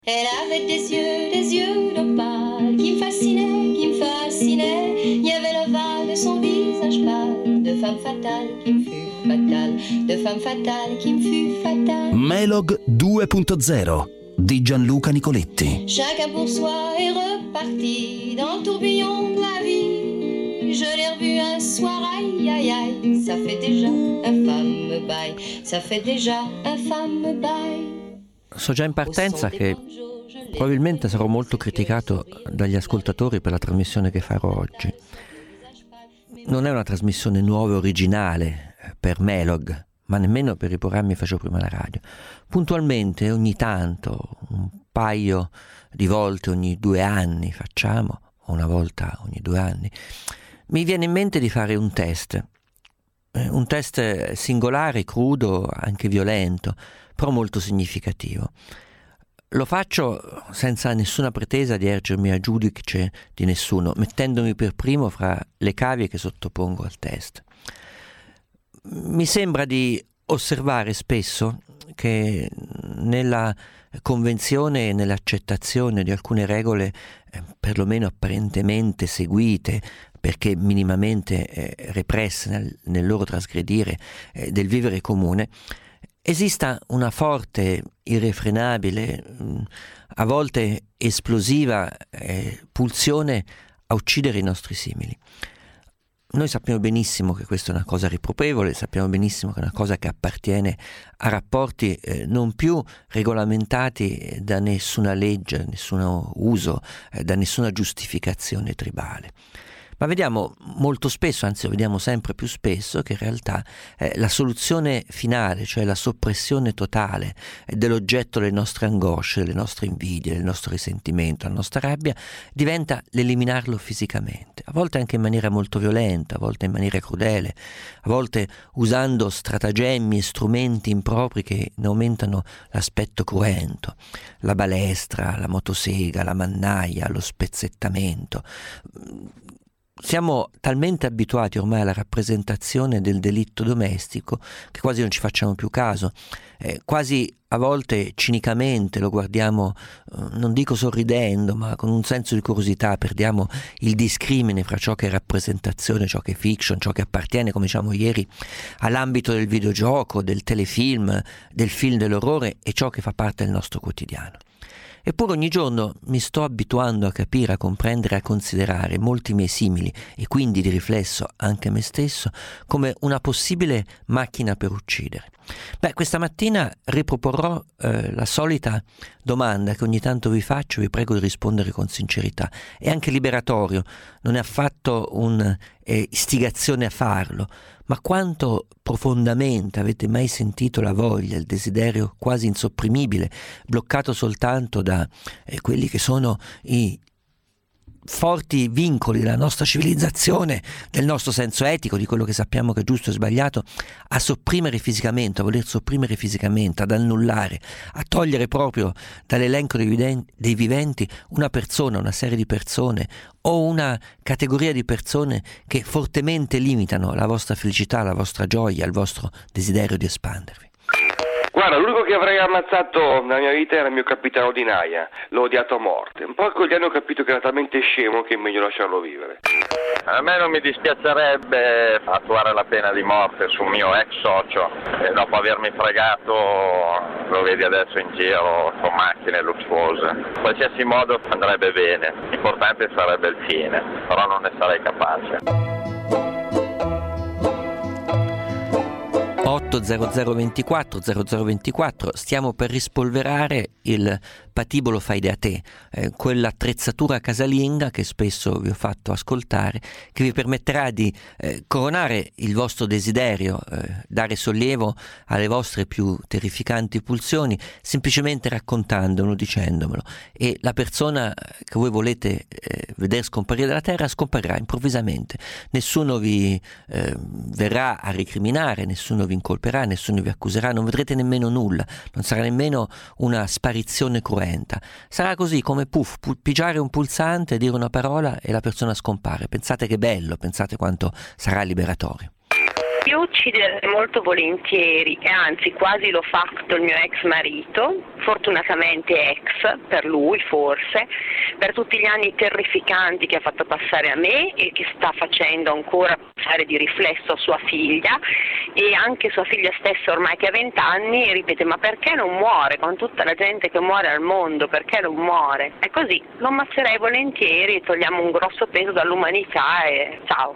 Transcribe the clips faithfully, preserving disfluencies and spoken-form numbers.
Elle avait des yeux, des yeux d'opale qui me fascinaient, qui me fascinaient. Il y avait l'ovale de son visage pâle, de femme fatale qui me fut fatale, de femme fatale qui me fut fatale. Melog due punto zero di Gianluca Nicoletti. Chacun pour soi est reparti dans le tourbillon de la vie. Je l'ai revu un soir, aïe aïe aïe, ça fait déjà un fameux bail, ça fait déjà un fameux bail. So già in partenza che probabilmente sarò molto criticato dagli ascoltatori per la trasmissione che farò oggi. Non è una trasmissione nuova e originale per Melog, ma nemmeno per i programmi che facevo prima alla radio. Puntualmente, ogni tanto, un paio di volte ogni due anni facciamo, o una volta ogni due anni, mi viene in mente di fare un test. Un test singolare, crudo, anche violento, però molto significativo. Lo faccio senza nessuna pretesa di ergermi a giudice di nessuno, mettendomi per primo fra le cavie che sottopongo al test. Mi sembra di osservare spesso che nella convenzione e nell'accettazione di alcune regole, eh, perlomeno apparentemente seguite, perché minimamente eh, represse nel, nel loro trasgredire eh, del vivere comune, esista una forte, irrefrenabile, mh, a volte esplosiva eh, pulsione a uccidere i nostri simili. Noi sappiamo benissimo che questa è una cosa riprovevole, sappiamo benissimo che è una cosa che appartiene a rapporti eh, non più regolamentati da nessuna legge, nessun uso, eh, da nessuna giustificazione tribale. Ma vediamo molto spesso, anzi lo vediamo sempre più spesso, che in realtà eh, la soluzione finale, cioè la soppressione totale eh, dell'oggetto delle nostre angosce, delle nostre invidie, del nostro risentimento, della nostra rabbia, diventa l'eliminarlo fisicamente, a volte anche in maniera molto violenta, a volte in maniera crudele, a volte usando stratagemmi e strumenti impropri che ne aumentano l'aspetto cruento, la balestra, la motosega, la mannaia, lo spezzettamento. Siamo talmente abituati ormai alla rappresentazione del delitto domestico che quasi non ci facciamo più caso, eh, quasi a volte cinicamente lo guardiamo, eh, non dico sorridendo, ma con un senso di curiosità, perdiamo il discrimine fra ciò che è rappresentazione, ciò che è fiction, ciò che appartiene, come diciamo ieri, all'ambito del videogioco, del telefilm, del film dell'orrore e ciò che fa parte del nostro quotidiano. Eppure ogni giorno mi sto abituando a capire, a comprendere, a considerare molti miei simili e quindi di riflesso anche me stesso come una possibile macchina per uccidere. Beh, questa mattina riproporrò eh, la solita domanda che ogni tanto vi faccio, vi prego di rispondere con sincerità. È anche liberatorio, non è affatto un'istigazione eh, a farlo, ma quanto profondamente avete mai sentito la voglia, il desiderio quasi insopprimibile, bloccato soltanto da eh, quelli che sono i forti vincoli della nostra civilizzazione, del nostro senso etico, di quello che sappiamo che è giusto e sbagliato, a sopprimere fisicamente, a voler sopprimere fisicamente, ad annullare, a togliere proprio dall'elenco dei, viden- dei viventi una persona, una serie di persone o una categoria di persone che fortemente limitano la vostra felicità, la vostra gioia, il vostro desiderio di espandervi. Guarda, l'unico che avrei ammazzato nella mia vita era il mio capitano di naia, l'ho odiato a morte. Un po' con gli anni ho capito che era talmente scemo che è meglio lasciarlo vivere. A me non mi dispiacerebbe attuare la pena di morte sul mio ex socio e dopo avermi fregato, lo vedi adesso in giro con macchine lussuose. In qualsiasi modo andrebbe bene, l'importante sarebbe il fine, però non ne sarei capace. otto zero zero ventiquattro zero zero ventiquattro, stiamo per rispolverare il patibolo fai da te, eh, quell'attrezzatura casalinga che spesso vi ho fatto ascoltare, che vi permetterà di eh, coronare il vostro desiderio, eh, dare sollievo alle vostre più terrificanti pulsioni, semplicemente raccontandomelo, dicendomelo, e la persona che voi volete eh, vedere scomparire dalla terra scomparirà improvvisamente. Nessuno vi eh, verrà a ricriminare, nessuno vi incolperà, nessuno vi accuserà, non vedrete nemmeno nulla, non sarà nemmeno una sparizione cruenta. Sarà così come puff, pu- pigiare un pulsante, dire una parola e la persona scompare. Pensate che bello, pensate quanto sarà liberatorio. Io ucciderei molto volentieri, e anzi quasi l'ho fatto il mio ex marito, fortunatamente ex, per lui forse, per tutti gli anni terrificanti che ha fatto passare a me e che sta facendo ancora passare di riflesso a sua figlia, e anche sua figlia stessa ormai che ha vent'anni ripete: ma perché non muore con tutta la gente che muore al mondo, perché non muore? È così, lo ammazzerei volentieri, togliamo un grosso peso dall'umanità e ciao.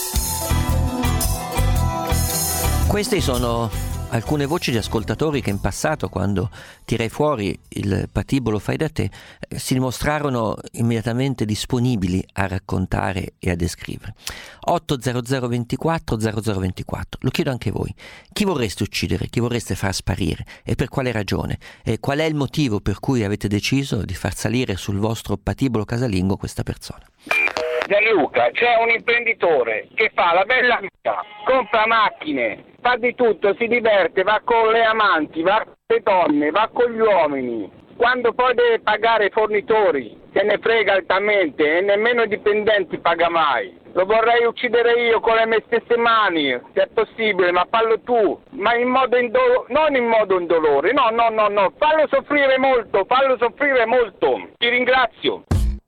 Queste sono alcune voci di ascoltatori che in passato, quando tirai fuori il patibolo fai da te, si dimostrarono immediatamente disponibili a raccontare e a descrivere. otto zero zero ventiquattro zero zero ventiquattro, lo chiedo anche voi: chi vorreste uccidere, chi vorreste far sparire e per quale ragione? E qual è il motivo per cui avete deciso di far salire sul vostro patibolo casalingo questa persona? Gianluca, c'è un imprenditore che fa la bella vita, compra macchine, fa di tutto, si diverte, va con le amanti, va con le donne, va con gli uomini. Quando poi deve pagare i fornitori, se ne frega altamente e nemmeno i dipendenti paga mai. Lo vorrei uccidere io con le mie stesse mani, se è possibile, ma fallo tu, ma in modo indolo- non in modo indolore, no, no, no, no, fallo soffrire molto, fallo soffrire molto. Ti ringrazio.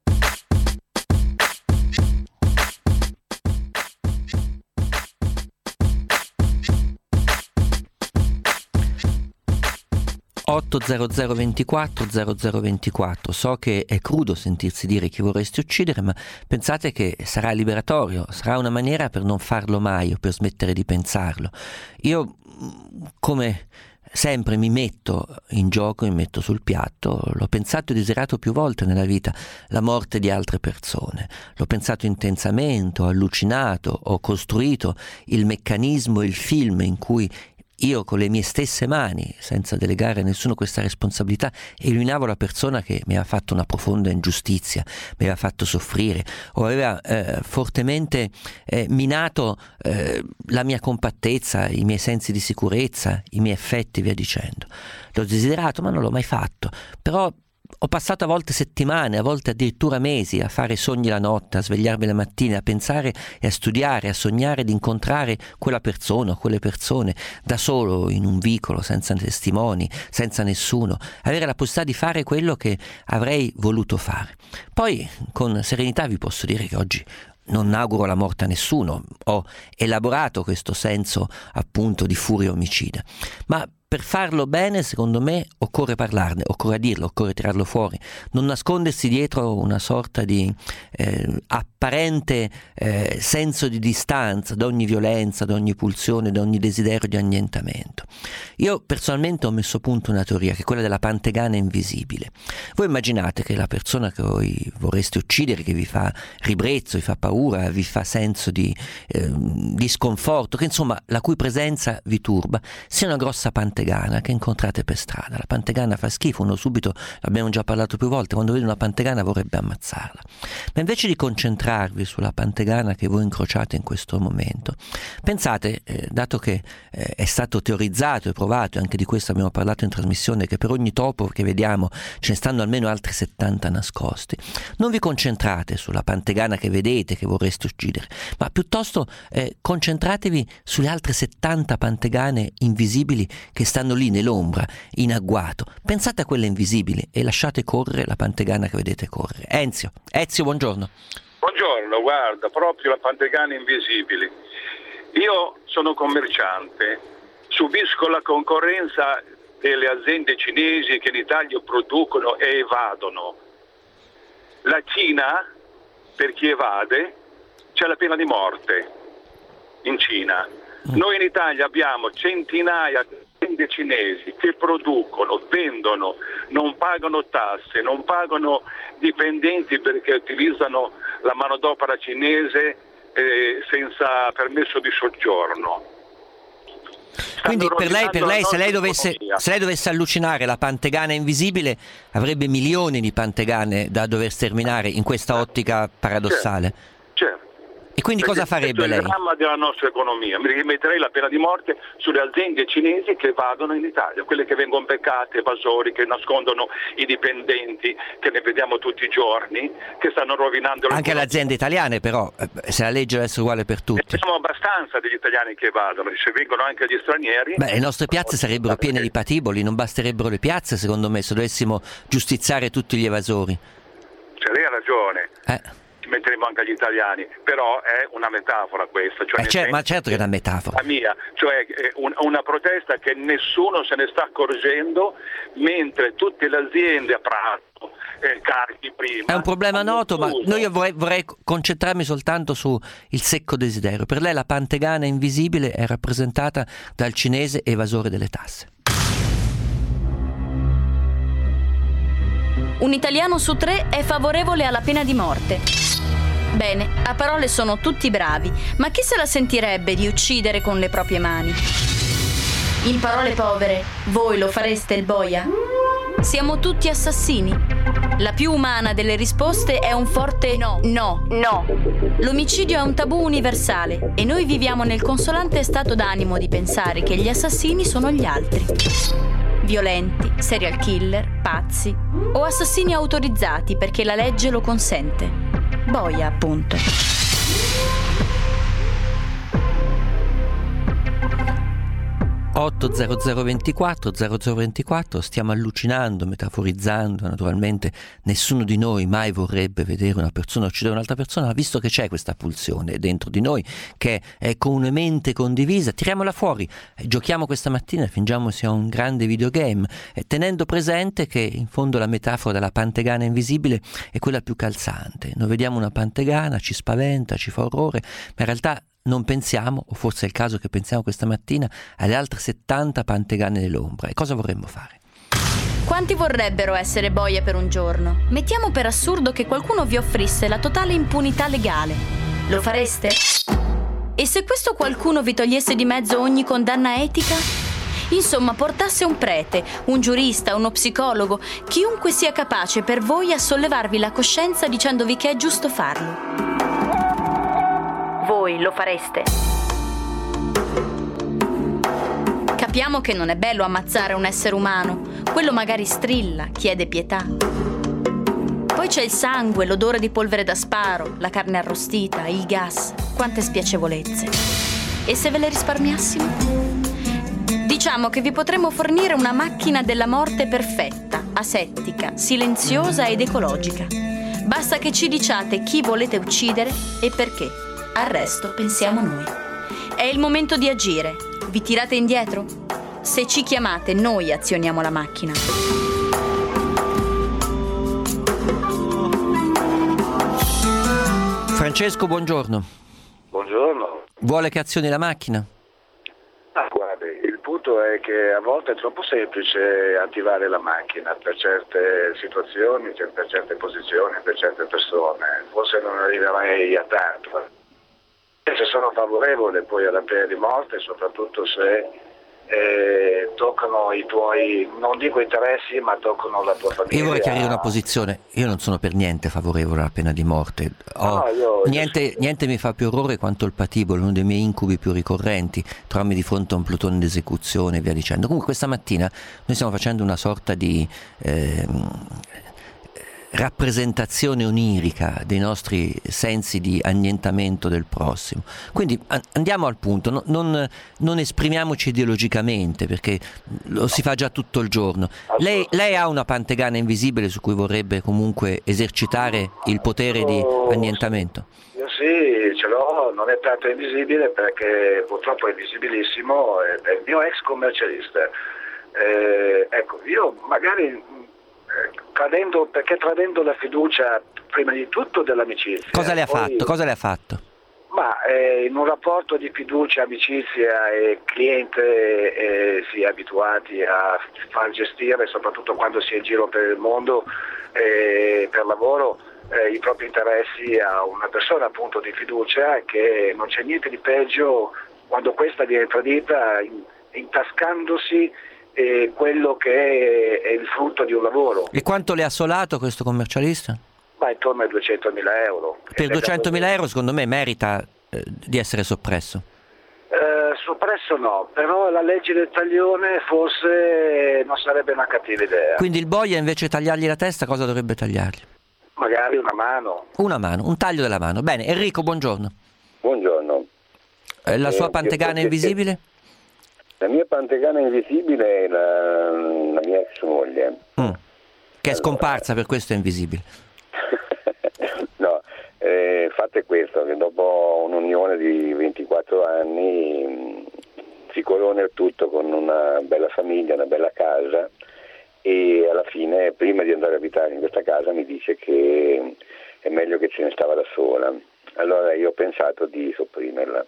otto zero zero ventiquattro zero zero ventiquattro. So che è crudo sentirsi dire chi vorresti uccidere, ma pensate che sarà liberatorio, sarà una maniera per non farlo mai o per smettere di pensarlo. Io, come sempre, mi metto in gioco, mi metto sul piatto. L'ho pensato e desiderato più volte nella vita, la morte di altre persone. L'ho pensato intensamente, ho allucinato, ho costruito il meccanismo, il film in cui io con le mie stesse mani, senza delegare a nessuno questa responsabilità, eliminavo la persona che mi aveva fatto una profonda ingiustizia, mi aveva fatto soffrire o aveva eh, fortemente eh, minato eh, la mia compattezza, i miei sensi di sicurezza, i miei affetti, via dicendo. L'ho desiderato, ma non l'ho mai fatto. Però ho passato a volte settimane, a volte addirittura mesi a fare sogni la notte, a svegliarmi la mattina, a pensare e a studiare, a sognare di incontrare quella persona o quelle persone da solo in un vicolo, senza testimoni, senza nessuno, avere la possibilità di fare quello che avrei voluto fare. Poi con serenità vi posso dire che oggi non auguro la morte a nessuno, ho elaborato questo senso appunto di furia omicida, ma per farlo bene, secondo me, occorre parlarne, occorre dirlo, occorre tirarlo fuori, non nascondersi dietro una sorta di eh, apparente eh, senso di distanza da ogni violenza, da ogni pulsione, da ogni desiderio di annientamento. Io personalmente ho messo a punto una teoria, che è quella della pantegana invisibile. Voi immaginate che la persona che voi vorreste uccidere, che vi fa ribrezzo, vi fa paura, vi fa senso di, eh, di sconforto, che insomma la cui presenza vi turba, sia una grossa pantegana che incontrate per strada. La pantegana fa schifo, uno subito, l'abbiamo già parlato più volte, quando vede una pantegana vorrebbe ammazzarla. Ma invece di concentrarvi sulla pantegana che voi incrociate in questo momento, pensate, eh, dato che eh, è stato teorizzato e provato, e anche di questo abbiamo parlato in trasmissione, che per ogni topo che vediamo ce ne stanno almeno altri settanta nascosti, non vi concentrate sulla pantegana che vedete, che vorreste uccidere, ma piuttosto eh, concentratevi sulle altre settanta pantegane invisibili che stanno lì nell'ombra, in agguato. Pensate a quelle invisibili e lasciate correre la pantegana che vedete correre. Enzio, Ezio, buongiorno. Buongiorno, guarda, proprio la pantegana invisibili. Io sono commerciante, subisco la concorrenza delle aziende cinesi che in Italia producono e evadono. La Cina, per chi evade, c'è la pena di morte in Cina. Noi in Italia abbiamo centinaia di aziende cinesi che producono, vendono, non pagano tasse, non pagano dipendenti perché utilizzano la manodopera cinese eh, senza permesso di soggiorno. Quindi per lei, per lei se, lei dovesse, se lei dovesse allucinare la pantegana invisibile, avrebbe milioni di pantegane da dover sterminare in questa ottica paradossale. Certo, certo. E quindi Perché cosa farebbe lei? Questo è il dramma della nostra economia. Mi rimetterei la pena di morte sulle aziende cinesi che evadono in Italia, quelle che vengono beccate, evasori, che nascondono i dipendenti, che ne vediamo tutti i giorni, che stanno rovinando la Anche le aziende italiane però, se la legge deve essere uguale per tutti. E siamo abbastanza degli italiani che evadono, se vengono anche gli stranieri. Beh, le nostre piazze sarebbero piene di patiboli, non basterebbero le piazze secondo me se dovessimo giustiziare tutti gli evasori. Cioè lei ha ragione. Eh. Ci metteremo anche gli italiani, però è una metafora questa. Cioè Eh, cer- ma certo che è una metafora. La mia, cioè un, una protesta che nessuno se ne sta accorgendo, mentre tutte le aziende a Prato, eh, carichi prima. È un problema noto, ma chiuso. noi io vorrei, vorrei concentrarmi soltanto su il secco desiderio. Per lei la pantegana invisibile è rappresentata dal cinese evasore delle tasse. Un italiano su tre è favorevole alla pena di morte. Bene, a parole sono tutti bravi, ma chi se la sentirebbe di uccidere con le proprie mani? In parole povere, voi lo fareste il boia? Siamo tutti assassini? La più umana delle risposte è un forte no, no, no. L'omicidio è un tabù universale e noi viviamo nel consolante stato d'animo di pensare che gli assassini sono gli altri. Violenti, serial killer, pazzi o assassini autorizzati perché la legge lo consente. Boia, appunto. otto zero zero ventiquattro zero zero ventiquattro, stiamo allucinando, metaforizzando, naturalmente nessuno di noi mai vorrebbe vedere una persona uccidere un'altra persona, ma visto che c'è questa pulsione dentro di noi che è comunemente condivisa, tiriamola fuori, giochiamo questa mattina, fingiamo sia un grande videogame, tenendo presente che in fondo la metafora della pantegana invisibile è quella più calzante. Noi vediamo una pantegana, ci spaventa, ci fa orrore, ma in realtà non pensiamo, o forse è il caso che pensiamo questa mattina, alle altre settanta pantegane nell'ombra. E cosa vorremmo fare? Quanti vorrebbero essere boia per un giorno? Mettiamo per assurdo che qualcuno vi offrisse la totale impunità legale. Lo fareste? E se questo qualcuno vi togliesse di mezzo ogni condanna etica? Insomma, portasse un prete, un giurista, uno psicologo, chiunque sia capace per voi a sollevarvi la coscienza dicendovi che è giusto farlo. Voi lo fareste? Capiamo che non è bello ammazzare un essere umano. Quello magari strilla, chiede pietà. Poi c'è il sangue, l'odore di polvere da sparo, la carne arrostita, il gas. Quante spiacevolezze. E se ve le risparmiassimo? Diciamo che vi potremmo fornire una macchina della morte perfetta, asettica, silenziosa ed ecologica. Basta che ci diciate chi volete uccidere e perché. Al resto pensiamo noi. È il momento di agire. Vi tirate indietro? Se ci chiamate, noi azioniamo la macchina. Francesco, buongiorno. Buongiorno. Vuole che azioni la macchina? Ah, guardi, il punto è che a volte è troppo semplice attivare la macchina per certe situazioni, per certe posizioni, per certe persone. Forse non arriverei a tanto. Se sono favorevole poi alla pena di morte, soprattutto se eh, toccano i tuoi, non dico interessi, ma toccano la tua famiglia. Io vorrei chiarire una posizione, io non sono per niente favorevole alla pena di morte. Ho, no, io, niente, io... niente mi fa più orrore quanto il patibolo, uno dei miei incubi più ricorrenti, trovarmi di fronte a un plotone d'esecuzione e via dicendo. Comunque questa mattina noi stiamo facendo una sorta di eh, rappresentazione onirica dei nostri sensi di annientamento del prossimo. Quindi andiamo al punto, no, non, non esprimiamoci ideologicamente perché lo si fa già tutto il giorno. Lei, lei ha una pantegana invisibile su cui vorrebbe comunque esercitare il potere di annientamento? Io sì, ce l'ho, non è tanto invisibile perché purtroppo è visibilissimo, è, è il mio ex commercialista. Eh, ecco, io magari Tradendo, perché tradendo la fiducia prima di tutto dell'amicizia. Cosa le ha poi, fatto? Cosa le ha fatto? Ma eh, in un rapporto di fiducia, amicizia e cliente eh, si è abituati a far gestire, soprattutto quando si è in giro per il mondo eh, per lavoro, eh, i propri interessi a una persona appunto di fiducia, che non c'è niente di peggio quando questa viene tradita in, intascandosi E quello che è il frutto di un lavoro. E quanto le ha assolato questo commercialista? Ma intorno ai duecentomila euro. Per duecentomila euro secondo me merita eh, di essere soppresso. Eh, soppresso no, però la legge del taglione forse non sarebbe una cattiva idea. Quindi il boia invece di tagliargli la testa cosa dovrebbe tagliargli? Magari una mano. Una mano, un taglio della mano. Bene, Enrico, buongiorno. Buongiorno. Eh, la sua Eh, pantegana io- invisibile? La mia pantegana invisibile è la, la mia ex moglie. Mm. Che è scomparsa, per questo è invisibile. No, eh, fate questo, che dopo un'unione di ventiquattro anni mh, si corona il tutto con una bella famiglia, una bella casa, e alla fine, prima di andare a abitare in questa casa, mi dice che è meglio che se ne stava da sola. Allora io ho pensato di sopprimerla,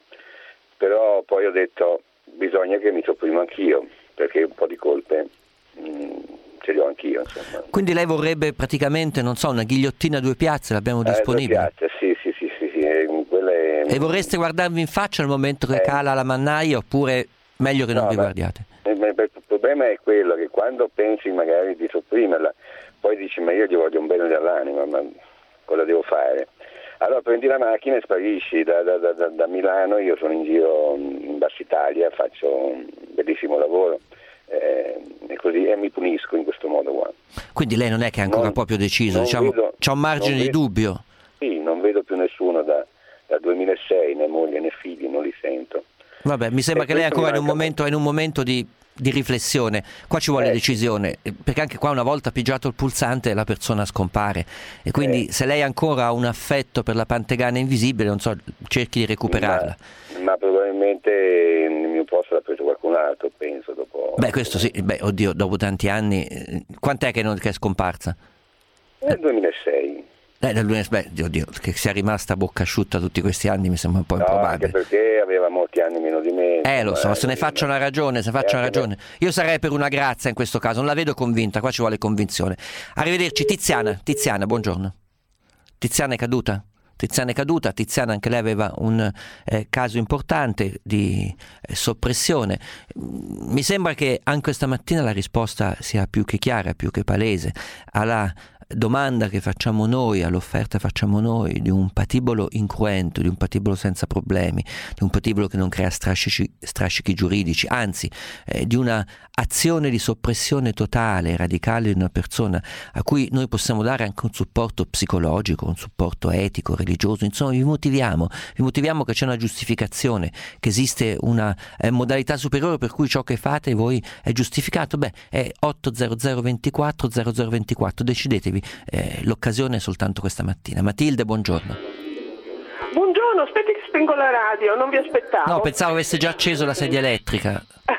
però poi ho detto bisogna che mi sopprimo anch'io, perché un po' di colpe mh, ce li ho anch'io, insomma. Quindi lei vorrebbe praticamente, non so, una ghigliottina a due piazze, l'abbiamo Eh, disponibile. due piazze, sì, sì, sì, sì, sì, eh, quelle... E vorreste guardarvi in faccia al momento che Eh. cala la mannaia, oppure meglio che non No, vi ma- guardiate? Eh, ma Il problema è quello che quando pensi magari di sopprimerla, poi dici ma io gli voglio un bene dell'anima, ma cosa devo fare? Allora prendi la macchina e sparisci da, da, da, da- da Milano, io sono in giro in Bassa Italia, faccio un bellissimo lavoro eh, e così e mi punisco in questo modo qua. Quindi lei non è che è ancora Non- proprio deciso, non diciamo, vedo- c'è un margine non di vedo- dubbio. Sì, non vedo più nessuno da, dal duemilasei, né moglie né figli, non li sento. Vabbè, mi sembra E che lei questo ancora mi in un manca momento, è in un momento di, di riflessione. Qua ci vuole Eh. decisione, eh, perché anche qua una volta pigiato il pulsante la persona scompare. E quindi Eh. se lei ancora ha un affetto per la pantegana invisibile, non so, cerchi di recuperarla. Ma, ma probabilmente il mio posto l'ha preso qualcun altro, penso, dopo... Beh, questo sì, beh, oddio, dopo tanti anni, eh, quant'è che, non, che è scomparsa? Nel duemilasei. Eh, dal lunes- beh, oddio, che sia rimasta a bocca asciutta tutti questi anni mi sembra un po' No, anche improbabile. perché aveva molti anni meno di me. Eh, lo so, insomma, se ne eh, faccia una ragione, se ne faccia eh, una anche ragione. Io sarei per una grazia in questo caso, non la vedo convinta, qua ci vuole convinzione. Arrivederci, Tiziana, Tiziana, buongiorno. Tiziana è caduta? Tiziana è caduta, Tiziana anche lei aveva un eh, caso importante di eh, soppressione. Mm, Mi sembra che anche questa mattina la risposta sia più che chiara, più che palese. Alla domanda che facciamo noi, all'offerta che facciamo noi di un patibolo incruento, di un patibolo senza problemi, di un patibolo che non crea strascichi, strascichi giuridici, anzi eh, di una azione di soppressione totale, radicale di una persona a cui noi possiamo dare anche un supporto psicologico, un supporto etico, religioso, insomma vi motiviamo, vi motiviamo che c'è una giustificazione, che esiste una eh, modalità superiore per cui ciò che fate voi è giustificato. Beh, è otto zero zero ventiquattro zero zero ventiquattro, decidetevi. Eh, l'occasione è soltanto questa mattina. Matilde, buongiorno. Buongiorno, aspetti che spengo la radio, non vi aspettavo. No, pensavo avesse già acceso la sedia elettrica.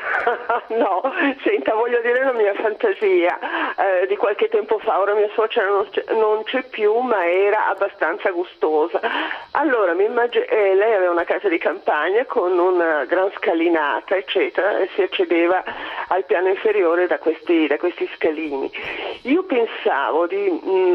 No, senta, voglio dire la mia fantasia eh, di qualche tempo fa. Ora mia suocera non c'è, non c'è più, ma era abbastanza gustosa. Allora, mi immag- eh, lei aveva una casa di campagna con una gran scalinata, eccetera, e si accedeva al piano inferiore da questi, da questi scalini. Io pensavo di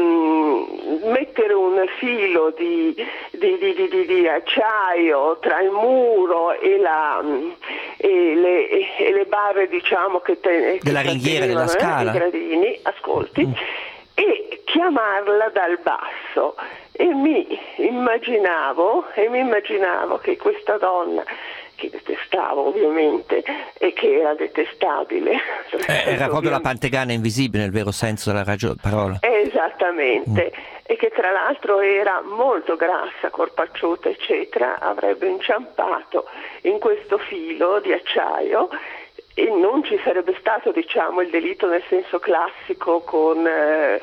mm, mettere un filo di, di, di, di, di, di acciaio tra il muro e, la, e, le, e le barre, diciamo, che, te, che della ringhiera, della scala, i gradini, ascolti, mm. e chiamarla dal basso. E mi immaginavo, e mi immaginavo che questa donna, che detestavo ovviamente e che era detestabile, eh, era proprio la pantegana invisibile nel vero senso della ragio- parola. Esattamente, mm. e che tra l'altro era molto grassa, corpacciuta, eccetera, avrebbe inciampato in questo filo di acciaio e non ci sarebbe stato, diciamo, il delitto nel senso classico con eh,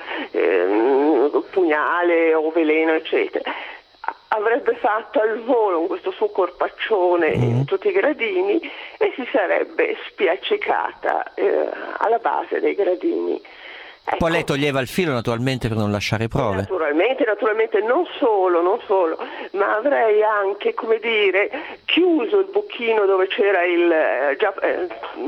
eh, pugnale o veleno, eccetera. Avrebbe fatto al volo con questo suo corpaccione mm. in tutti i gradini e si sarebbe spiaccicata eh, alla base dei gradini. Ecco. Poi lei toglieva il filo naturalmente per non lasciare prove. Naturalmente, naturalmente, non solo, non solo, ma avrei anche, come dire, chiuso il buchino dove c'era il, già, eh,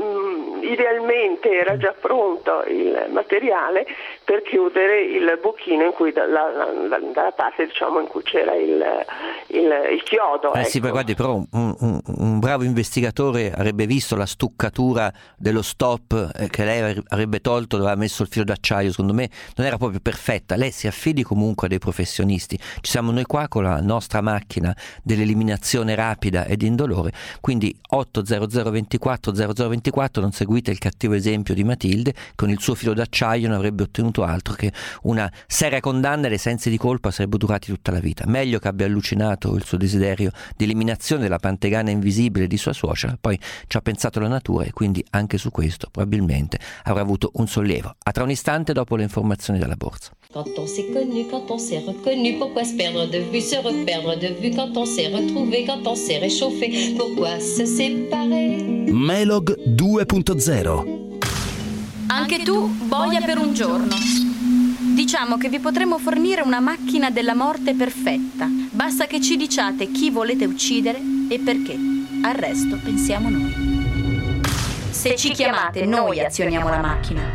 idealmente era già pronto il materiale per chiudere il buchino in cui, dalla, dalla parte, diciamo, in cui c'era il, il, il chiodo. Eh ecco. sì, ma guardi, però un, un, un bravo investigatore avrebbe visto la stuccatura dello stop eh, che lei avrebbe tolto dove aveva messo il filo d'acciaio d'acciaio, secondo me non era proprio perfetta. Lei si affidi comunque a dei professionisti, ci siamo noi qua con la nostra macchina dell'eliminazione rapida ed indolore, quindi otto zero zero ventiquattro zero zero ventiquattro, non seguite il cattivo esempio di Matilde, con il suo filo d'acciaio non avrebbe ottenuto altro che una seria condanna e le sensi di colpa sarebbero durati tutta la vita. Meglio che abbia allucinato il suo desiderio di eliminazione della pantegana invisibile di sua suocera, poi ci ha pensato la natura e quindi anche su questo probabilmente avrà avuto un sollievo. A tra un istante dopo le informazioni dalla borsa. Quand on s'est connu, quand on s'est reconnu, pourquoi se perdre de vue, se reperdre de vue, quand on s'est retrouvé, quand on s'est réchauffé, pourquoi se séparer? Melog due punto zero. Anche tu boia per un giorno. Diciamo che vi potremo fornire una macchina della morte perfetta. Basta che ci diciate chi volete uccidere e perché. Al resto pensiamo noi. Se ci chiamate, noi azioniamo la macchina.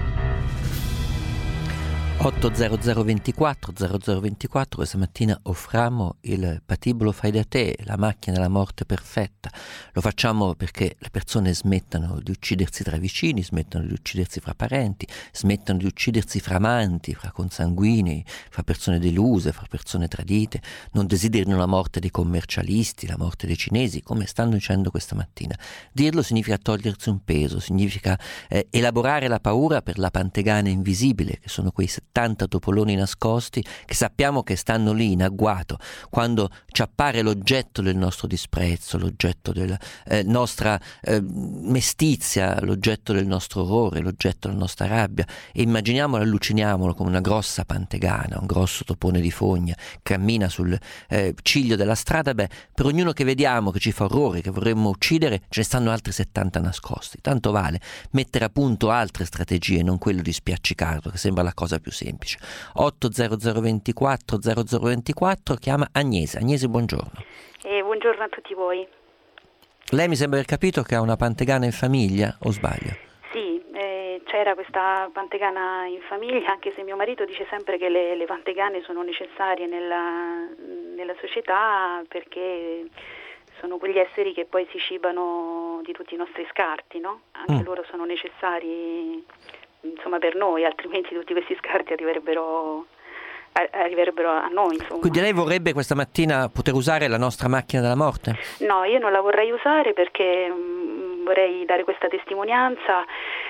otto zero zero ventiquattro zero zero ventiquattro, questa mattina offriamo il patibolo fai da te, la macchina della morte perfetta. Lo facciamo perché le persone smettano di uccidersi tra vicini, smettano di uccidersi fra parenti, smettano di uccidersi fra amanti, fra consanguinei, fra persone deluse, fra persone tradite, non desiderino la morte dei commercialisti, la morte dei cinesi, come stanno dicendo questa mattina. Dirlo significa togliersi un peso, significa eh, elaborare la paura per la pantegana invisibile, che sono quei settanta topoloni nascosti che sappiamo che stanno lì in agguato quando ci appare l'oggetto del nostro disprezzo, l'oggetto della eh, nostra eh, mestizia, l'oggetto del nostro orrore, l'oggetto della nostra rabbia, e immaginiamolo, alluciniamolo come una grossa pantegana, un grosso topone di fogna che cammina sul eh, ciglio della strada. Beh, per ognuno che vediamo che ci fa orrore, che vorremmo uccidere, ce ne stanno altri settanta nascosti. Tanto vale mettere a punto altre strategie, non quello di spiaccicarlo, che sembra la cosa più semplice. otto zero zero ventiquattro zero zero ventiquattro, chiama Agnese. Agnese, buongiorno. Eh, buongiorno a tutti voi. Lei mi sembra aver capito che ha una pantegana in famiglia, o sbaglio? Sì, eh, c'era questa pantegana in famiglia, anche se mio marito dice sempre che le, le pantegane sono necessarie nella, nella società, perché sono quegli esseri che poi si cibano di tutti i nostri scarti, no? Anche mm. loro sono necessari, insomma, per noi, altrimenti tutti questi scarti arriverebbero arriverebbero a noi, insomma. Quindi lei vorrebbe questa mattina poter usare la nostra macchina della morte? No, io non la vorrei usare perché mh, vorrei dare questa testimonianza.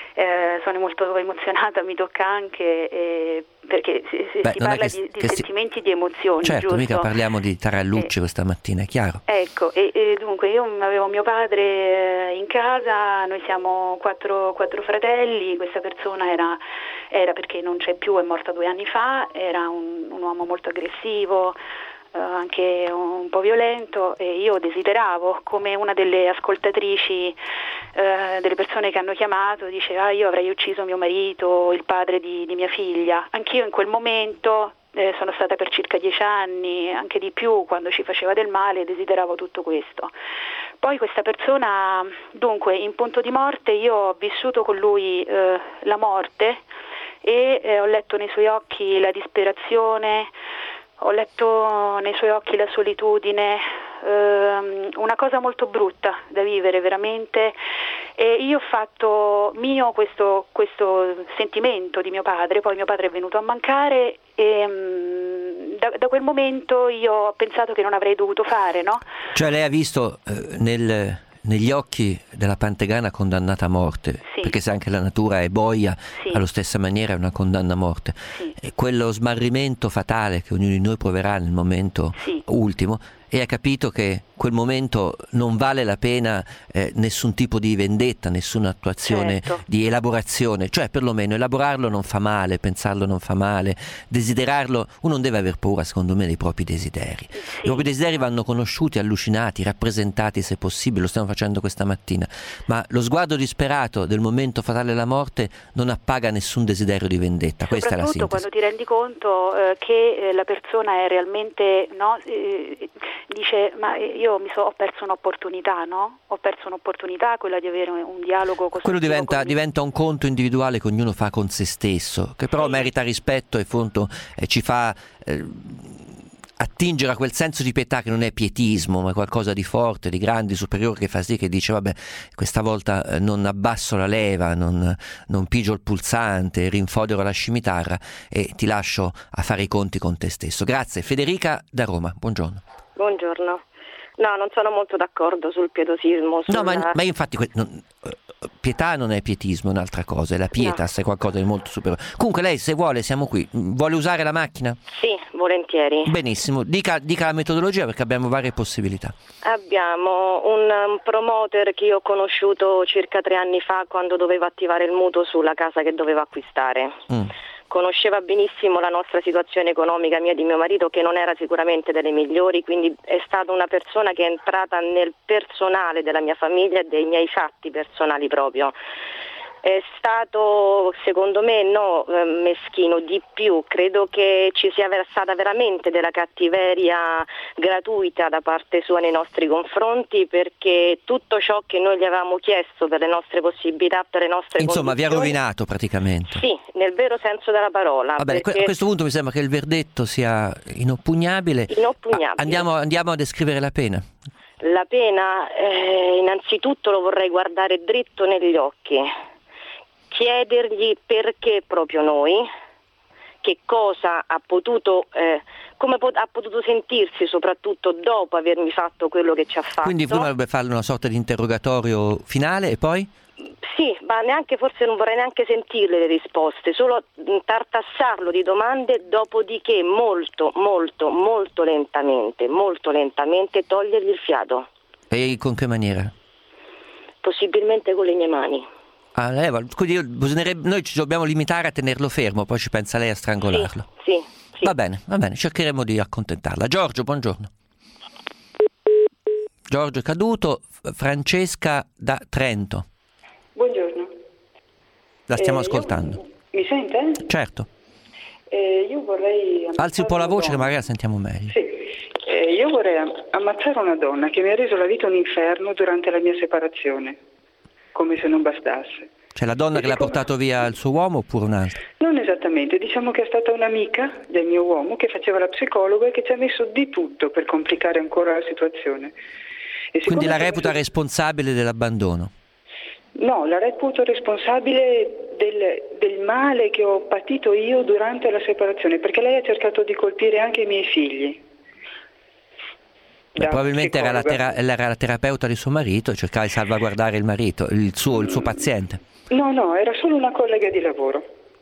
Eh, sono molto emozionata, mi tocca anche eh, perché si, si, Beh, si parla che, di, di che sentimenti, si... di emozioni, certo, giusto? mica parliamo di tarallucce eh, questa mattina, è chiaro. Ecco, e, e dunque io avevo mio padre in casa, noi siamo quattro, quattro fratelli, questa persona era, era, perché non c'è più, è morta due anni fa, era un, un uomo molto aggressivo, Uh, anche un po' violento, e io desideravo, come una delle ascoltatrici uh, delle persone che hanno chiamato diceva ah, io avrei ucciso mio marito, il padre di, di mia figlia. Anch'io in quel momento eh, sono stata per circa dieci anni, anche di più, quando ci faceva del male, desideravo tutto questo. Poi questa persona, dunque, in punto di morte, io ho vissuto con lui eh, la morte e eh, ho letto nei suoi occhi la disperazione, ho letto nei suoi occhi la solitudine, ehm, una cosa molto brutta da vivere veramente, e io ho fatto mio questo, questo sentimento di mio padre. Poi mio padre è venuto a mancare e mh, da, da quel momento io ho pensato che non avrei dovuto fare, no? Cioè lei ha visto eh, nel... negli occhi della pantegana condannata a morte, sì. Perché se anche la natura è boia, sì. Allo stessa maniera è una condanna a morte, sì. E quello smarrimento fatale che ognuno di noi proverà nel momento sì. ultimo, e ha capito che quel momento non vale la pena eh, nessun tipo di vendetta, nessuna attuazione certo. di elaborazione, cioè perlomeno elaborarlo non fa male, pensarlo non fa male, desiderarlo, uno non deve aver paura, secondo me, dei propri desideri. Sì. I propri desideri vanno conosciuti, allucinati, rappresentati se possibile, lo stiamo facendo questa mattina, ma lo sguardo disperato del momento fatale della morte non appaga nessun desiderio di vendetta, questa è la sintesi. Soprattutto quando ti rendi conto eh, che eh, la persona è realmente, no, eh, dice ma io mi so, ho perso un'opportunità, no? Ho perso un'opportunità, quella di avere un dialogo costruttivo. Quello diventa, diventa un conto individuale che ognuno fa con se stesso, che però sì. merita rispetto e fondo, eh, ci fa eh, attingere a quel senso di pietà che non è pietismo, ma è qualcosa di forte, di grande, di superiore, che fa sì che dice vabbè, questa volta eh, non abbasso la leva, non, non pigio il pulsante, rinfodero la scimitarra e ti lascio a fare i conti con te stesso. Grazie. Federica da Roma, buongiorno. Buongiorno. No, non sono molto d'accordo sul pietosismo. Sulla... No, ma, ma infatti que- non, pietà non è pietismo, è un'altra cosa, è la pietas, no. È qualcosa di molto superiore. Comunque lei, se vuole, siamo qui. Vuole usare la macchina? Sì, volentieri. Benissimo, dica, dica la metodologia, perché abbiamo varie possibilità. Abbiamo un, un promoter che io ho conosciuto circa tre anni fa quando dovevo attivare il mutuo sulla casa che dovevo acquistare. Mm. Conosceva benissimo la nostra situazione economica, mia e di mio marito, che non era sicuramente delle migliori, quindi è stata una persona che è entrata nel personale della mia famiglia e dei miei fatti personali proprio. È stato, secondo me, no, meschino di più. Credo che ci sia stata veramente della cattiveria gratuita da parte sua nei nostri confronti, perché tutto ciò che noi gli avevamo chiesto per le nostre possibilità, per le nostre Insomma, condizioni, vi ha rovinato praticamente. Sì, nel vero senso della parola. Va bene, perché... a questo punto mi sembra che il verdetto sia inoppugnabile. Inoppugnabile. Ah, andiamo, andiamo a descrivere la pena. La pena, eh, innanzitutto lo vorrei guardare dritto negli occhi. Chiedergli perché proprio noi, che cosa ha potuto, eh, come pot- ha potuto sentirsi soprattutto dopo avermi fatto quello che ci ha fatto. Quindi prima dovrebbe fare una sorta di interrogatorio finale e poi? Sì, ma neanche forse non vorrei neanche sentirle le risposte, solo tartassarlo di domande, dopodiché molto, molto, molto lentamente, molto lentamente togliergli il fiato. E con che maniera? Possibilmente con le mie mani. Ah, lei, quindi io, bisognerebbe, noi ci dobbiamo limitare a tenerlo fermo, poi ci pensa lei a strangolarlo. Sì, sì, sì. Va bene, va bene, cercheremo di accontentarla. Giorgio, buongiorno. Giorgio è caduto. Francesca da Trento. Buongiorno. La stiamo eh, ascoltando. Io... Mi sente? Certo. Eh, io vorrei... Alzi un po' la voce che magari la sentiamo meglio. Sì. Eh, io vorrei ammazzare una donna che mi ha reso la vita un inferno durante la mia separazione. Come se non bastasse. Cioè la donna e che l'ha portato via il suo uomo oppure un'altra? Non esattamente, diciamo che è stata un'amica del mio uomo che faceva la psicologa e che ci ha messo di tutto per complicare ancora la situazione. E quindi la reputa messo... responsabile dell'abbandono? No, la reputo responsabile del, del male che ho patito io durante la separazione, perché lei ha cercato di colpire anche i miei figli. Beh, probabilmente era la, tera- era la terapeuta di suo marito e cercava di salvaguardare il marito, il suo, il suo paziente. No, no, era solo una collega di lavoro.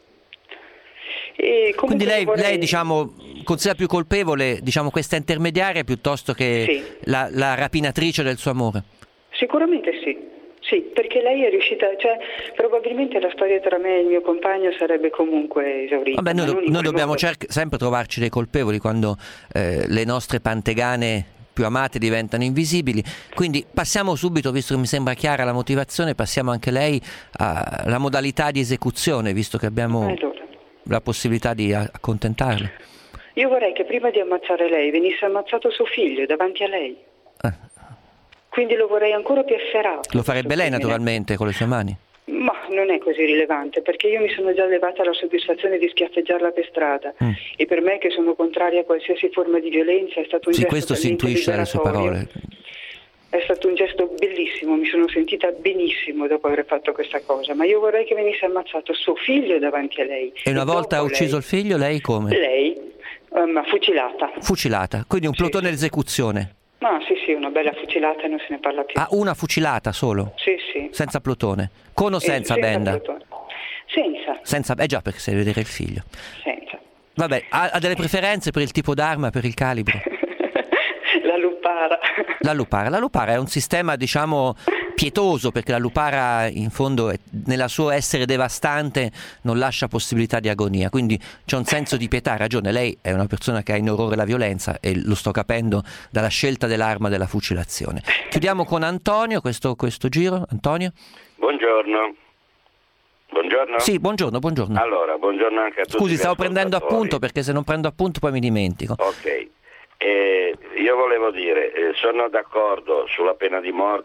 E quindi lei, vorrei... lei diciamo, considera più colpevole diciamo, questa intermediaria piuttosto che sì. la, la rapinatrice del suo amore? Sicuramente sì, sì, perché lei è riuscita, cioè probabilmente la storia tra me e il mio compagno sarebbe comunque esaurita. Vabbè, noi, do- noi dobbiamo modo... cerc- sempre trovarci dei colpevoli quando eh, le nostre pantegane più amate diventano invisibili, quindi passiamo subito, visto che mi sembra chiara la motivazione, passiamo anche lei alla modalità di esecuzione, visto che abbiamo allora. la possibilità di accontentarla. Io vorrei che prima di ammazzare lei venisse ammazzato suo figlio davanti a lei, eh. quindi lo vorrei ancora più efferato. Lo farebbe lei naturalmente con le sue mani? Ma non è così rilevante, perché io mi sono già levata la soddisfazione di schiaffeggiarla per strada mm. e per me, che sono contraria a qualsiasi forma di violenza, è stato un sì, gesto questo si intuisce dalle sue parole. È stato un gesto bellissimo, mi sono sentita benissimo dopo aver fatto questa cosa, ma io vorrei che venisse ammazzato suo figlio davanti a lei. E una e volta ha ucciso lei, il figlio, lei come? Lei, um, fucilata. Fucilata, quindi un sì, plotone sì. d'esecuzione. No, sì, sì, una bella fucilata e non se ne parla più. Ah, una fucilata solo? Sì, sì. Senza plotone? Con o senza, eh, senza benda? Plotone. Senza. Senza, eh già, perché se deve vedere il figlio. Senza. Vabbè, ha, ha delle preferenze per il tipo d'arma, per il calibro? La lupara. La lupara. La lupara è un sistema, diciamo, pietoso, perché la lupara in fondo è, nella suo essere devastante non lascia possibilità di agonia, quindi c'è un senso di pietà. Ha ragione, lei è una persona che ha in orrore la violenza e lo sto capendo dalla scelta dell'arma della fucilazione. Chiudiamo con Antonio questo, questo giro. Antonio? Buongiorno. Buongiorno. Sì, buongiorno, buongiorno. Allora, buongiorno anche a tutti. Scusi, stavo prendendo appunto, perché se non prendo appunto poi mi dimentico. Ok. Eh, io volevo dire, eh, sono d'accordo sulla pena di morte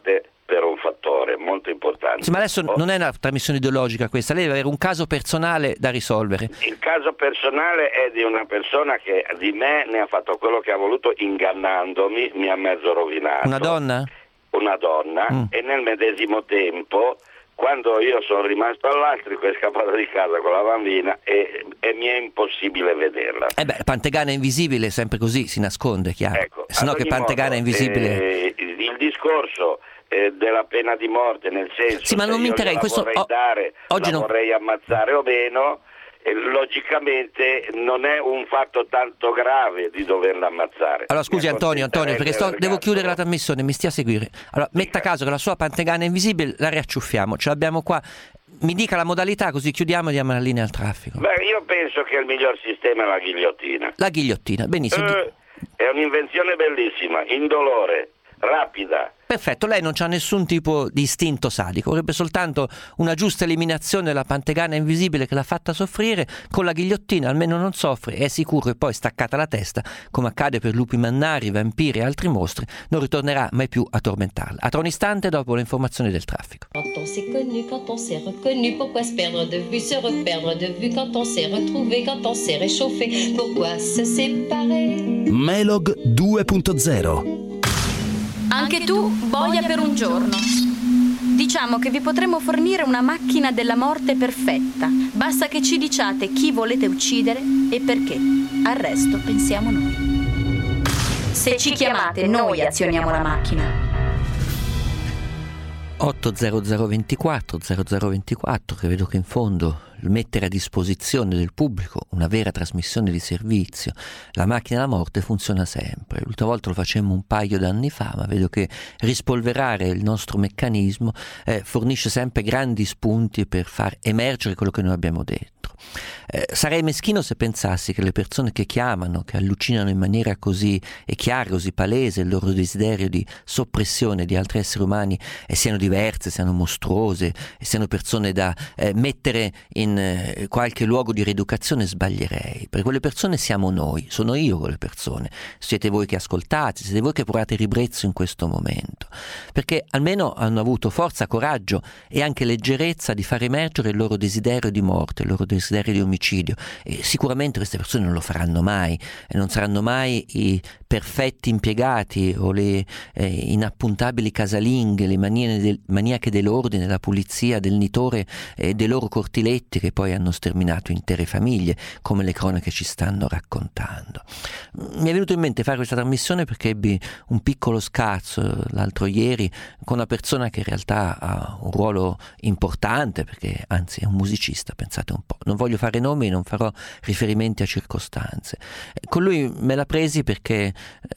per un fattore molto importante. Sì, ma adesso non è una trasmissione ideologica questa, lei deve avere un caso personale da risolvere. Il caso personale è di una persona che di me ne ha fatto quello che ha voluto, ingannandomi, mi ha mezzo rovinato. Una donna? Una donna, mm. e nel medesimo tempo, quando io sono rimasto all'Astrico, è scappata di casa con la bambina e, e mi è impossibile vederla. Eh beh, Pantegana invisibile è sempre così, si nasconde, chiaro. Ecco, se no che Pantegana modo, invisibile... Eh, il, il discorso eh, della pena di morte, nel senso sì, ma non se mi io interessa, questo vorrei o... dare, oggi la non... vorrei ammazzare o meno, eh, logicamente non è un fatto tanto grave di doverla ammazzare. Allora scusi Antonio, Antonio, perché sto, devo chiudere la trasmissione, mi stia a seguire. Allora, sì, metta caso che la sua Pantegana invisibile la riacciuffiamo, ce l'abbiamo qua. Mi dica la modalità, così chiudiamo e diamo la linea al traffico. Beh, io penso che il miglior sistema è la ghigliottina. La ghigliottina, benissimo. Eh, è un'invenzione bellissima, indolore, rapida. Perfetto, lei non c'ha nessun tipo di istinto sadico, vorrebbe soltanto una giusta eliminazione della Pantegana invisibile che l'ha fatta soffrire. Con la ghigliottina almeno non soffre, è sicuro, e poi staccata la testa, come accade per lupi mannari, vampiri e altri mostri, non ritornerà mai più a tormentarla. A tra un istante dopo le informazioni del traffico. Quand on s'est connu, quand on s'est reconnu, pourquoi se perdre de vue, se reperdre de vue, quand on s'est retrouvé, quand on s'est réchauffé, pourquoi se séparer? Melog due punto zero. Anche tu boia per un giorno. Diciamo che vi potremo fornire una macchina della morte perfetta. Basta che ci diciate chi volete uccidere e perché. Al resto pensiamo noi. Se ci chiamate, noi azioniamo la macchina. otto zero zero ventiquattro zero zero ventiquattro, che vedo che in fondo mettere a disposizione del pubblico una vera trasmissione di servizio. La macchina della morte funziona sempre. L'ultima volta lo facemmo un paio d'anni fa, ma vedo che rispolverare il nostro meccanismo eh, fornisce sempre grandi spunti per far emergere quello che noi abbiamo dentro. Eh, sarei meschino se pensassi che le persone che chiamano, che allucinano in maniera così chiara, così palese il loro desiderio di soppressione di altri esseri umani, eh, siano diverse, siano mostruose, e siano persone da eh, mettere in in qualche luogo di rieducazione. Sbaglierei, perché quelle persone siamo noi, sono io quelle persone, siete voi che ascoltate, siete voi che provate ribrezzo in questo momento, perché almeno hanno avuto forza, coraggio e anche leggerezza di far emergere il loro desiderio di morte, il loro desiderio di omicidio, e sicuramente queste persone non lo faranno mai, e non saranno mai i perfetti impiegati o le eh, inappuntabili casalinghe, le manie del, maniache dell'ordine, della polizia, del nitore e eh, dei loro cortiletti che poi hanno sterminato intere famiglie, come le cronache ci stanno raccontando. Mi è venuto in mente fare questa trasmissione perché ebbi un piccolo scazzo l'altro ieri con una persona che in realtà ha un ruolo importante, perché anzi è un musicista, pensate un po'. Non voglio fare nomi, non farò riferimenti a circostanze. Con lui me la presi perché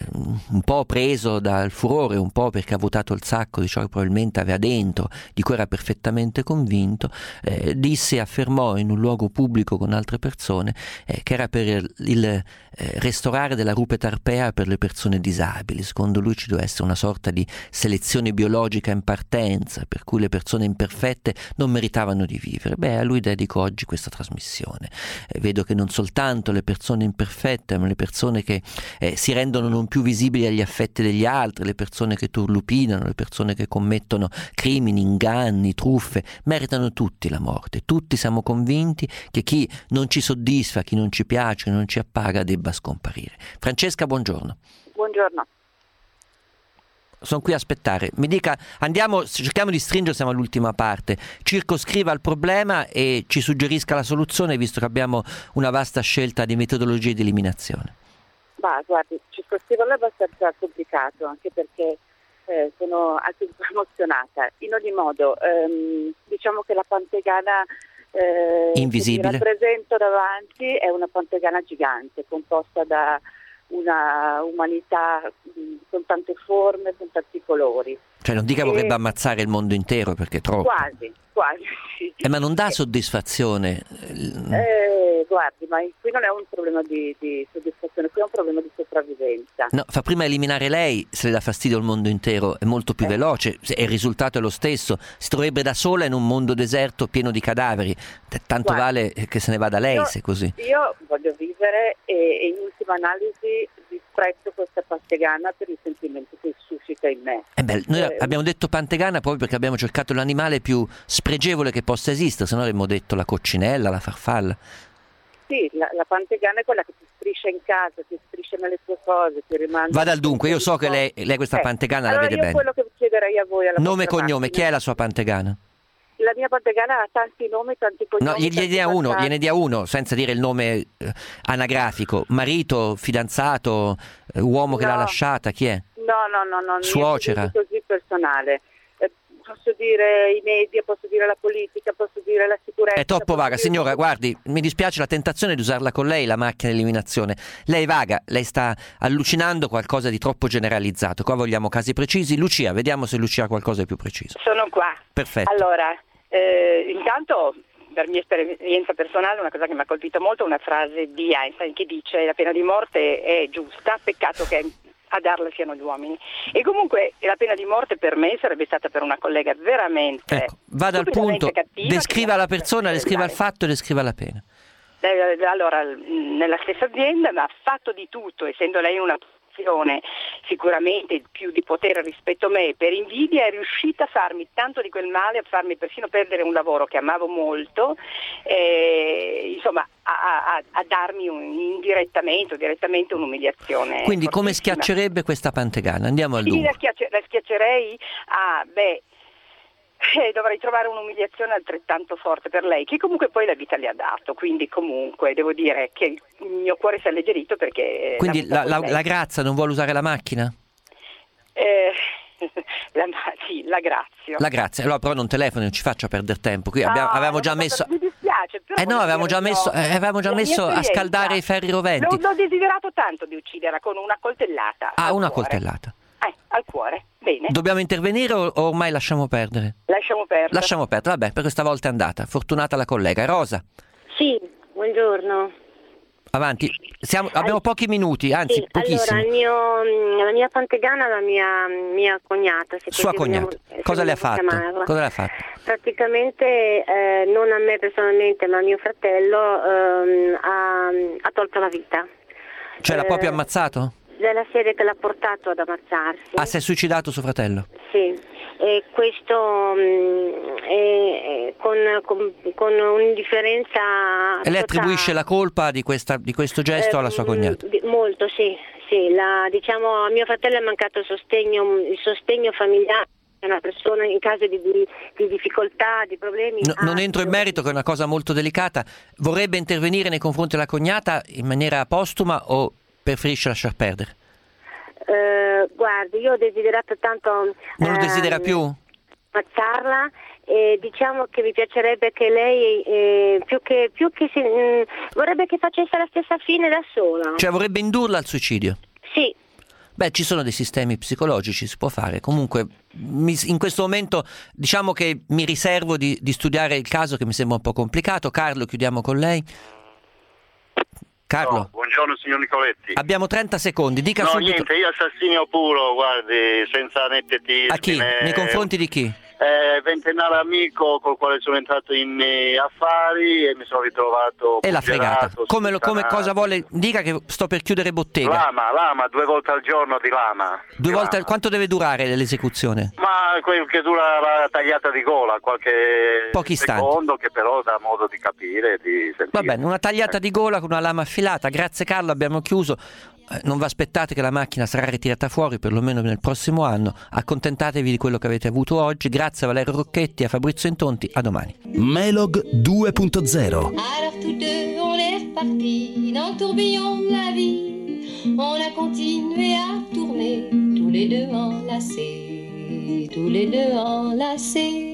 un po' preso dal furore, un po' perché ha votato il sacco di ciò che probabilmente aveva dentro, di cui era perfettamente convinto, eh, disse e affermò in un luogo pubblico con altre persone eh, che era per il eh, restaurare della rupe tarpea per le persone disabili. Secondo lui ci deve essere una sorta di selezione biologica in partenza, per cui le persone imperfette non meritavano di vivere. Beh, a lui dedico oggi questa trasmissione. Eh, vedo che non soltanto le persone imperfette, ma le persone che eh, si rendono non più visibili agli affetti degli altri, le persone che turlupinano, le persone che commettono crimini, inganni, truffe, meritano tutti la morte. Tutti siamo convinti che chi non ci soddisfa, chi non ci piace, non ci appaga, debba scomparire. Francesca, buongiorno. Buongiorno. Sono qui a aspettare. Mi dica, andiamo, cerchiamo di stringere, siamo all'ultima parte. Circoscriva il problema e ci suggerisca la soluzione, visto che abbiamo una vasta scelta di metodologie di eliminazione. Ma guardi, circoscriverlo è abbastanza complicato, anche perché eh, sono anche un po' emozionata. In ogni modo, ehm, diciamo che la Pantegana eh, invisibile che mi rappresento davanti è una Pantegana gigante, composta da una umanità mh, con tante forme, con tanti colori. Cioè non dica e... vorrebbe ammazzare il mondo intero, perché è troppo. Quasi, quasi, sì. Eh, ma non dà soddisfazione? Eh, guardi, ma qui non è un problema di, di soddisfazione, qui è un problema di sopravvivenza. No, fa prima eliminare lei, se le dà fastidio il mondo intero, è molto più eh. veloce, e il risultato è lo stesso. Si troverebbe da sola in un mondo deserto pieno di cadaveri. Tanto Guarda, vale che se ne vada lei, io, se è così. Io voglio vivere e, e in ultima analisi disprezzo questa pantegana per i sentimenti che suscita in me. Eh beh, noi eh, abbiamo detto pantegana proprio perché abbiamo cercato l'animale più spregevole che possa esistere, se no avremmo detto la coccinella, la farfalla. Sì, la, la pantegana è quella che ti striscia in casa, ti striscia nelle tue cose, ti rimanda... Vada al dunque, io so che lei, lei questa eh, pantegana allora la vede io bene. Quello che chiederei a voi alla Nome e cognome, macchina. chi è la sua pantegana? La mia pantegana ha tanti nomi, tanti cognomi. No, gliene dia uno, gliene dia uno, senza dire il nome eh, anagrafico. Marito, fidanzato, eh, uomo che no. l'ha lasciata, chi è? No, no, no, no, suocera. Niente così personale. Eh, posso dire i media, posso dire la politica, posso dire la sicurezza. È troppo vaga, dire... signora, guardi, mi dispiace la tentazione di usarla con lei, la macchina di eliminazione. Lei è vaga, lei sta allucinando qualcosa di troppo generalizzato. Qua vogliamo casi precisi. Lucia, vediamo se Lucia ha qualcosa di più preciso. Sono qua. Perfetto. Allora, eh, intanto, per mia esperienza personale, una cosa che mi ha colpito molto è una frase di Einstein che dice: la pena di morte è giusta, peccato che a darla siano gli uomini. E comunque la pena di morte per me sarebbe stata per una collega veramente ecco, vada al punto, cattiva, descriva la persona, descriva il fatto e descriva la pena. Allora, nella stessa azienda, ma ha fatto di tutto, essendo lei una sicuramente più di potere rispetto a me, per invidia è riuscita a farmi tanto di quel male, a farmi persino perdere un lavoro che amavo molto, eh, insomma a, a, a darmi un, indirettamente o direttamente un'umiliazione. Quindi fortissima. Come schiaccerebbe questa pantegana? Andiamo al sì, dunque. La, schiacci- la schiaccerei a beh Eh, dovrei trovare un'umiliazione altrettanto forte per lei, che comunque poi la vita le ha dato, quindi comunque devo dire che il mio cuore si è alleggerito perché... Quindi la, la, la Grazia non vuole usare la macchina? Eh, la, sì, la Grazia. La Grazia, allora però non telefoni, non ci faccia perdere tempo, qui abbiamo, no, avevamo già messo... Mi dispiace, però eh no, avevamo già messo, no. eh, avevamo già messo a scaldare i ferri roventi. L'ho, l'ho desiderato tanto di ucciderla con una coltellata. Ah, una cuore. coltellata. Eh, al cuore, bene. Dobbiamo intervenire o ormai lasciamo perdere? Lasciamo perdere. Lasciamo perdere, vabbè, per questa volta è andata. Fortunata la collega. Rosa. Sì, buongiorno. Avanti, Siamo, abbiamo pochi minuti, anzi sì, pochissimi. Allora, il mio, la mia pantegana, la mia, mia cognata. Se Sua cognata, vogliamo, cosa le ha fatto? Chiamarla. Cosa le ha fatto? Praticamente, eh, non a me personalmente, ma a mio fratello, ehm, ha, ha tolto la vita. Cioè l'ha eh, proprio ammazzato? Della serie che l'ha portato ad ammazzarsi. Ah, si è suicidato suo fratello? Sì, e questo mh, è, è con, con, con un'indifferenza. E lei attribuisce la colpa di, questa, di questo gesto eh, alla sua cognata? Molto, sì. sì la, diciamo, a mio fratello è mancato il sostegno, il sostegno familiare. Una persona in caso di, di, di difficoltà, di problemi. No, non entro in merito, che è una cosa molto delicata. Vorrebbe intervenire nei confronti della cognata in maniera postuma o preferisce lasciar perdere? Eh, guardi, io ho desiderato tanto... Non lo ehm, desidera più? Ammazzarla, e diciamo che mi piacerebbe che lei, eh, più che, più che si, mh, vorrebbe che facesse la stessa fine da sola. Cioè vorrebbe indurla al suicidio? Sì. Beh, ci sono dei sistemi psicologici, si può fare. Comunque, mi, in questo momento diciamo che mi riservo di, di studiare il caso, che mi sembra un po' complicato. Carlo, chiudiamo con lei. Carlo. No, buongiorno signor Nicoletti. Abbiamo trenta secondi, dica no, subito. No, niente, io assassinio puro, guardi, senza nettetismi. A chi? Né... Nei confronti di chi? Eh, ventennale amico col quale sono entrato in eh, affari e mi sono ritrovato e la fregata. Come, lo, come cosa vuole? Dica che sto per chiudere bottega. Lama, lama, due volte al giorno di lama. Due di volte lama. Quanto deve durare l'esecuzione? Ma quel che dura la tagliata di gola, qualche Pochi secondo, che però dà modo di capire, di sentire. Va bene, una tagliata di gola con una lama affilata. Grazie Carlo, abbiamo chiuso. Non vi aspettate che la macchina sarà ritirata fuori perlomeno nel prossimo anno. Accontentatevi di quello che avete avuto oggi. Grazie a Valerio Rocchetti e a Fabrizio Intonti. A domani. Melog due punto zero. Alors tous deux on est repartis dans le tourbillon de la vie. On a continué à tourner tous les deux enlacés, tous les deux enlacés.